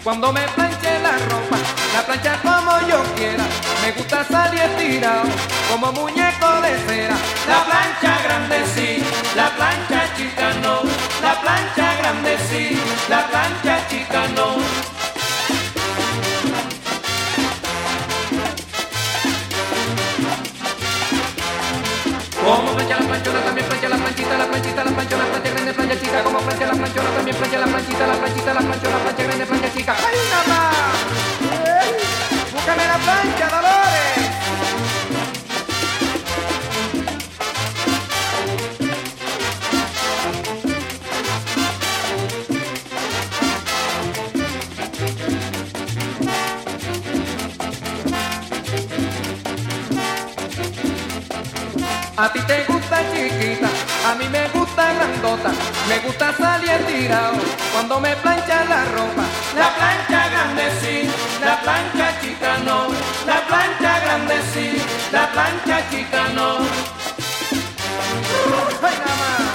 Cuando me planche la ropa, la plancha como yo quiera. Me gusta salir estirado como muñeco de cera. La plancha grande sí, la plancha chica no. La plancha grande sí, la plancha chica no. Como plancha la planchona, también plancha la planchita, la planchita, la planchona, plancha grande, plancha chica. Como plancha la planchona, también plancha la planchita, la planchita, la planchona, plancha grande, plancha chica. ¡Ay, nada más! ¡Búscame la plancha, Dolores! A ti te gusta chiquita, a mí me gusta grandota. Me gusta salir estirado cuando me plancha la ropa. La plancha grande sí, la plancha chica no. La plancha grande sí, la plancha chica no. ¡Ay, nada más!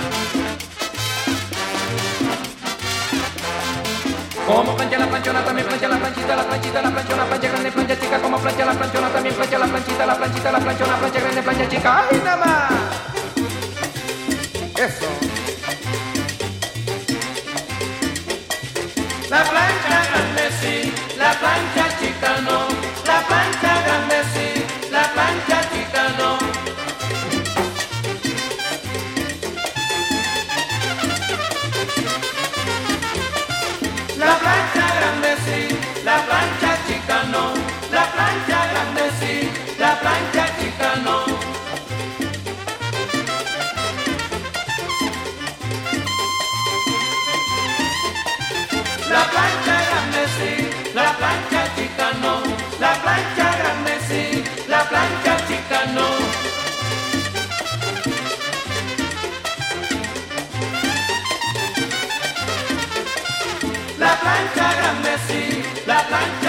Como plancha la planchona, también plancha la planchita, la planchita, la planchona, plancha grande, plancha chica. Como plancha la planchona, también plancha la planchita, la planchita, la planchona, plancha grande, plancha chica. ¡Ay, nada más! Eso. La plancha grande sí, la plancha chica no. La plancha grande sí, la plancha chica no. La plancha grande sí, la plancha chica no. La plancha grande sí, la plancha chica no. La plancha grande sí, la plancha chica no. La plancha grande sí, la plancha chica no. La plancha grande sí, la plancha